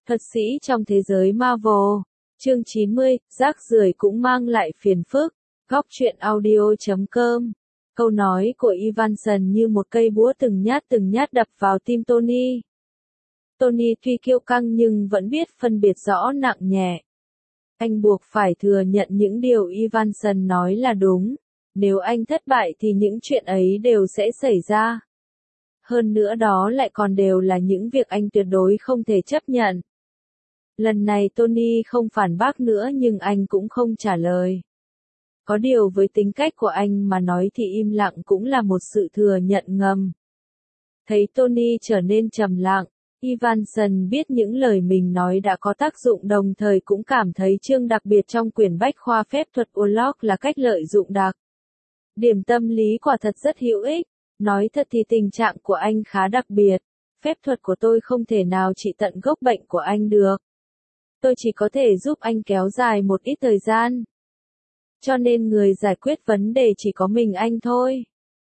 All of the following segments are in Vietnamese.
Thuật sĩ trong thế giới Marvel. Chương 90, rác rưởi cũng mang lại phiền phức. Góc truyện audio.com. Câu nói của Evanson như một cây búa từng nhát đập vào tim Tony. Tony tuy kiêu căng nhưng vẫn biết phân biệt rõ nặng nhẹ. Anh buộc phải thừa nhận những điều Evanson nói là đúng. Nếu anh thất bại thì những chuyện ấy đều sẽ xảy ra. Hơn nữa đó lại còn đều là những việc anh tuyệt đối không thể chấp nhận. Lần này Tony không phản bác nữa nhưng anh cũng không trả lời. Có điều với tính cách của anh mà nói thì im lặng cũng là một sự thừa nhận ngầm. Thấy Tony trở nên trầm lặng, Evanson biết những lời mình nói đã có tác dụng, đồng thời cũng cảm thấy chương đặc biệt trong quyển bách khoa phép thuật Warlock là cách lợi dụng đặc điểm tâm lý quả thật rất hữu ích. Nói thật thì tình trạng của anh khá đặc biệt. Phép thuật của tôi không thể nào trị tận gốc bệnh của anh được. Tôi chỉ có thể giúp anh kéo dài một ít thời gian. Cho nên người giải quyết vấn đề chỉ có mình anh thôi.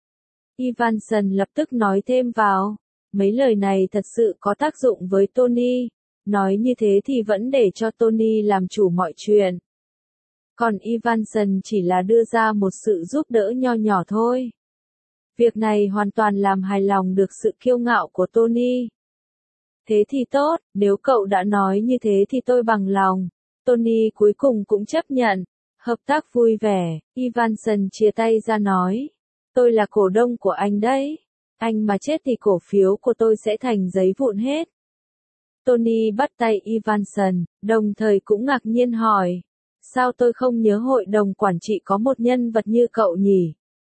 Evanson lập tức nói thêm vào. Mấy lời này thật sự có tác dụng với Tony. Nói như thế thì vẫn để cho Tony làm chủ mọi chuyện. Còn Evanson chỉ là đưa ra một sự giúp đỡ nho nhỏ thôi. Việc này hoàn toàn làm hài lòng được sự kiêu ngạo của Tony. Thế thì tốt, nếu cậu đã nói như thế thì tôi bằng lòng. Tony cuối cùng cũng chấp nhận. Hợp tác vui vẻ, Evanson chia tay ra nói. Tôi là cổ đông của anh đấy. Anh mà chết thì cổ phiếu của tôi sẽ thành giấy vụn hết. Tony bắt tay Evanson, đồng thời cũng ngạc nhiên hỏi. Sao tôi không nhớ hội đồng quản trị có một nhân vật như cậu nhỉ?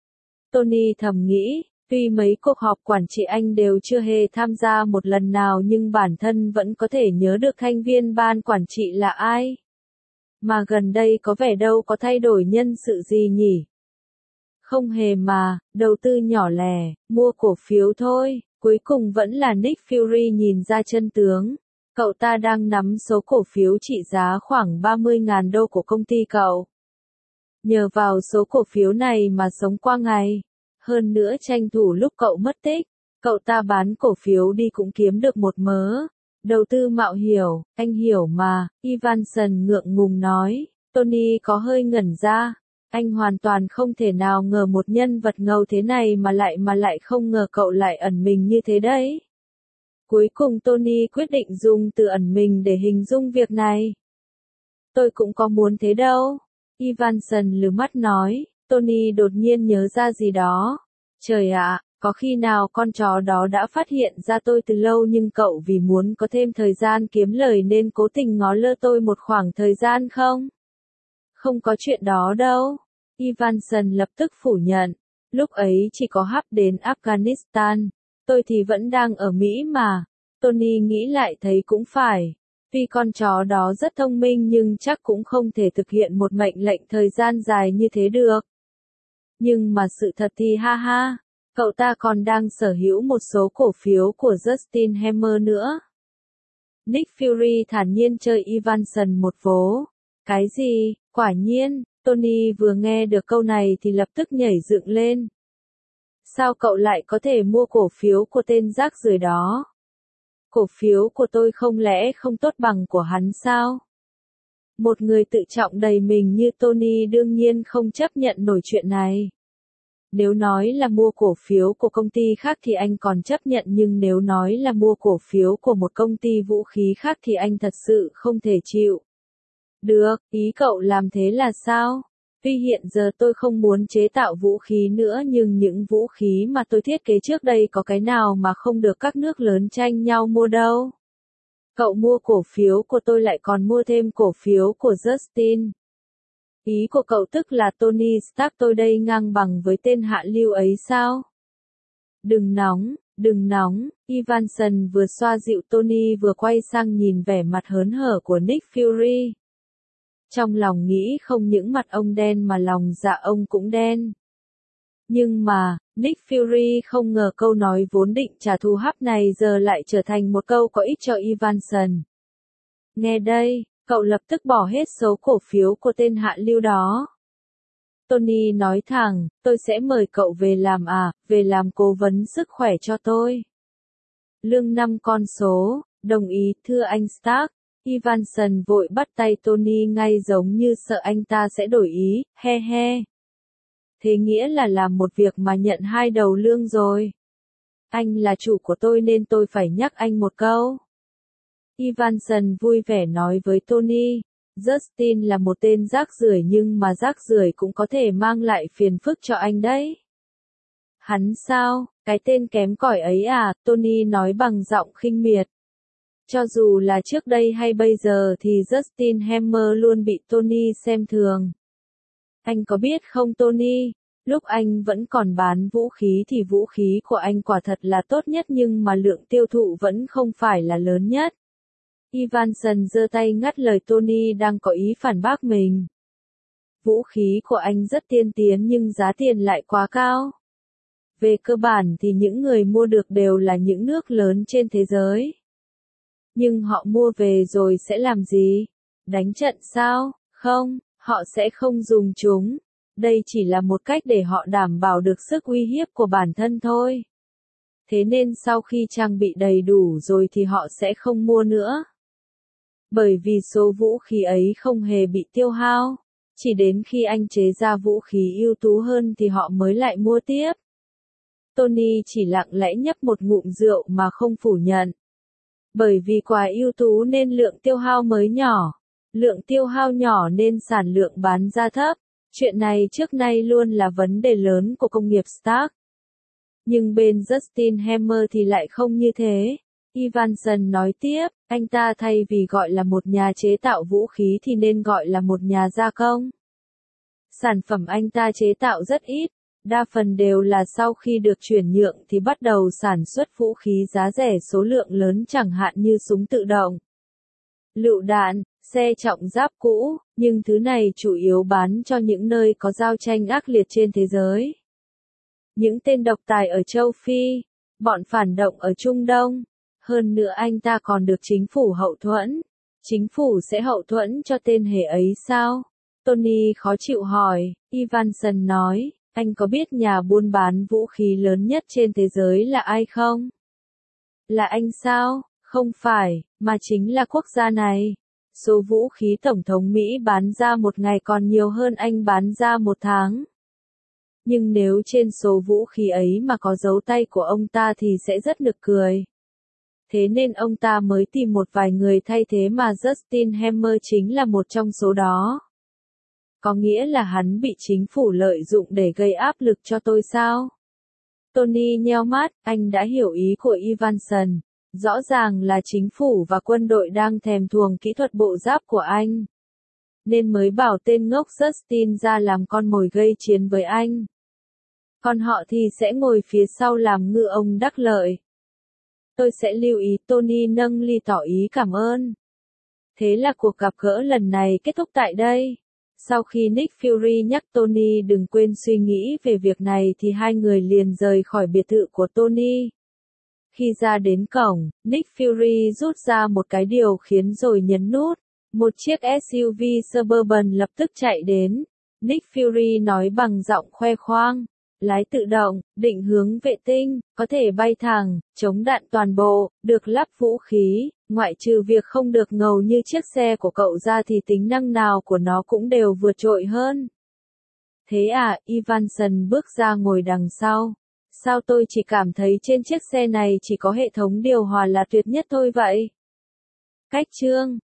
Tony thầm nghĩ, tuy mấy cuộc họp quản trị anh đều chưa hề tham gia một lần nào nhưng bản thân vẫn có thể nhớ được thành viên ban quản trị là ai. Mà gần đây có vẻ đâu có thay đổi nhân sự gì nhỉ? Không hề mà, đầu tư nhỏ lẻ, mua cổ phiếu thôi, cuối cùng vẫn là Nick Fury nhìn ra chân tướng. Cậu ta đang nắm số cổ phiếu trị giá khoảng 30.000 đô của công ty cậu. Nhờ vào số cổ phiếu này mà sống qua ngày. Hơn nữa tranh thủ lúc cậu mất tích, cậu ta bán cổ phiếu đi cũng kiếm được một mớ. Đầu tư mạo hiểm, anh hiểu mà, Evanson ngượng ngùng nói. Tony có hơi ngẩn ra. Anh hoàn toàn không thể nào ngờ một nhân vật ngầu thế này mà lại không ngờ cậu lại ẩn mình như thế đấy. Cuối cùng Tony quyết định dùng từ ẩn mình để hình dung việc này. Tôi cũng có muốn thế đâu. Evanson lườm mắt nói. Tony đột nhiên nhớ ra gì đó. Trời ạ, có khi nào con chó đó đã phát hiện ra tôi từ lâu nhưng cậu vì muốn có thêm thời gian kiếm lời nên cố tình ngó lơ tôi một khoảng thời gian không? Không có chuyện đó đâu. Evanson lập tức phủ nhận. Lúc ấy chỉ có hắp đến Afghanistan. Tôi thì vẫn đang ở Mỹ mà. Tony nghĩ lại thấy cũng phải. Tuy con chó đó rất thông minh nhưng chắc cũng không thể thực hiện một mệnh lệnh thời gian dài như thế được. Nhưng mà sự thật thì ha ha, cậu ta còn đang sở hữu một số cổ phiếu của Justin Hammer nữa. Nick Fury thản nhiên chơi Evanson một vố. Cái gì? Quả nhiên, Tony vừa nghe được câu này thì lập tức nhảy dựng lên. Sao cậu lại có thể mua cổ phiếu của tên rác rưởi đó? Cổ phiếu của tôi không lẽ không tốt bằng của hắn sao? Một người tự trọng đầy mình như Tony đương nhiên không chấp nhận nổi chuyện này. Nếu nói là mua cổ phiếu của công ty khác thì anh còn chấp nhận nhưng nếu nói là mua cổ phiếu của một công ty vũ khí khác thì anh thật sự không thể chịu. Được, ý cậu làm thế là sao? Tuy hiện giờ tôi không muốn chế tạo vũ khí nữa nhưng những vũ khí mà tôi thiết kế trước đây có cái nào mà không được các nước lớn tranh nhau mua đâu. Cậu mua cổ phiếu của tôi lại còn mua thêm cổ phiếu của Justin. Ý của cậu tức là Tony Stark tôi đây ngang bằng với tên hạ lưu ấy sao? Đừng nóng, Evanson vừa xoa dịu Tony vừa quay sang nhìn vẻ mặt hớn hở của Nick Fury. Trong lòng nghĩ không những mặt ông đen mà lòng dạ ông cũng đen. Nhưng mà, Nick Fury không ngờ câu nói vốn định trả thù hắp này giờ lại trở thành một câu có ích cho Evanson. Nghe đây, cậu lập tức bỏ hết số cổ phiếu của tên hạ lưu đó. Tony nói thẳng, tôi sẽ mời cậu về làm cố vấn sức khỏe cho tôi. Lương 5 con số, Đồng ý, thưa anh Stark. Evanson vội bắt tay Tony ngay giống như sợ anh ta sẽ đổi ý, he he. Thế nghĩa là làm một việc mà nhận 2 đầu lương rồi. Anh là chủ của tôi nên tôi phải nhắc anh một câu. Evanson vui vẻ nói với Tony. Justin là một tên rác rưởi nhưng mà rác rưởi cũng có thể mang lại phiền phức cho anh đấy. Hắn sao, cái tên kém cỏi ấy à, Tony nói bằng giọng khinh miệt. Cho dù là trước đây hay bây giờ thì Justin Hammer luôn bị Tony xem thường. Anh có biết không Tony, lúc anh vẫn còn bán vũ khí thì vũ khí của anh quả thật là tốt nhất nhưng mà lượng tiêu thụ vẫn không phải là lớn nhất. Evanson giơ tay ngắt lời Tony đang có ý phản bác mình. Vũ khí của anh rất tiên tiến nhưng giá tiền lại quá cao. Về cơ bản thì những người mua được đều là những nước lớn trên thế giới. Nhưng họ mua về rồi sẽ làm gì? Đánh trận sao? Không, họ sẽ không dùng chúng. Đây chỉ là một cách để họ đảm bảo được sức uy hiếp của bản thân thôi. Thế nên sau khi trang bị đầy đủ rồi thì họ sẽ không mua nữa. Bởi vì số vũ khí ấy không hề bị tiêu hao. Chỉ đến khi anh chế ra vũ khí ưu tú hơn thì họ mới lại mua tiếp. Tony chỉ lặng lẽ nhấp một ngụm rượu mà không phủ nhận. Bởi vì quá ưu tú nên lượng tiêu hao mới nhỏ. Lượng tiêu hao nhỏ nên sản lượng bán ra thấp. Chuyện này trước nay luôn là vấn đề lớn của công nghiệp Stark. Nhưng bên Justin Hammer thì lại không như thế. Evanson nói tiếp, anh ta thay vì gọi là một nhà chế tạo vũ khí thì nên gọi là một nhà gia công. Sản phẩm anh ta chế tạo rất ít, đa phần đều là sau khi được chuyển nhượng thì bắt đầu sản xuất vũ khí giá rẻ số lượng lớn chẳng hạn như súng tự động, lựu đạn, xe trọng giáp cũ, nhưng thứ này chủ yếu bán cho những nơi có giao tranh ác liệt trên thế giới. Những tên độc tài ở châu Phi, bọn phản động ở Trung Đông. Hơn nữa anh ta còn được chính phủ hậu thuẫn. Chính phủ sẽ hậu thuẫn cho tên hề ấy sao? Tony khó chịu hỏi. Evanson nói, anh có biết nhà buôn bán vũ khí lớn nhất trên thế giới là ai không? Là anh sao? Không phải, mà chính là quốc gia này. Số vũ khí Tổng thống Mỹ bán ra một ngày còn nhiều hơn anh bán ra một tháng. Nhưng nếu trên số vũ khí ấy mà có dấu tay của ông ta thì sẽ rất nực cười. Thế nên ông ta mới tìm một vài người thay thế mà Justin Hammer chính là một trong số đó. Có nghĩa là hắn bị chính phủ lợi dụng để gây áp lực cho tôi sao? Tony nheo mắt, anh đã hiểu ý của Evanson. Rõ ràng là chính phủ và quân đội đang thèm thuồng kỹ thuật bộ giáp của anh. Nên mới bảo tên ngốc Justin ra làm con mồi gây chiến với anh. Còn họ thì sẽ ngồi phía sau làm ngư ông đắc lợi. Tôi sẽ lưu ý, Tony nâng ly tỏ ý cảm ơn. Thế là cuộc gặp gỡ lần này kết thúc tại đây. Sau khi Nick Fury nhắc Tony đừng quên suy nghĩ về việc này thì hai người liền rời khỏi biệt thự của Tony. Khi ra đến cổng, Nick Fury rút ra một cái điều khiển rồi nhấn nút. Một chiếc SUV Suburban lập tức chạy đến. Nick Fury nói bằng giọng khoe khoang. Lái tự động, định hướng vệ tinh, có thể bay thẳng, chống đạn toàn bộ, được lắp vũ khí, ngoại trừ việc không được ngầu như chiếc xe của cậu ra thì tính năng nào của nó cũng đều vượt trội hơn. Thế à, Evanson bước ra ngồi đằng sau. Sao tôi chỉ cảm thấy trên chiếc xe này chỉ có hệ thống điều hòa là tuyệt nhất thôi vậy? Cách chương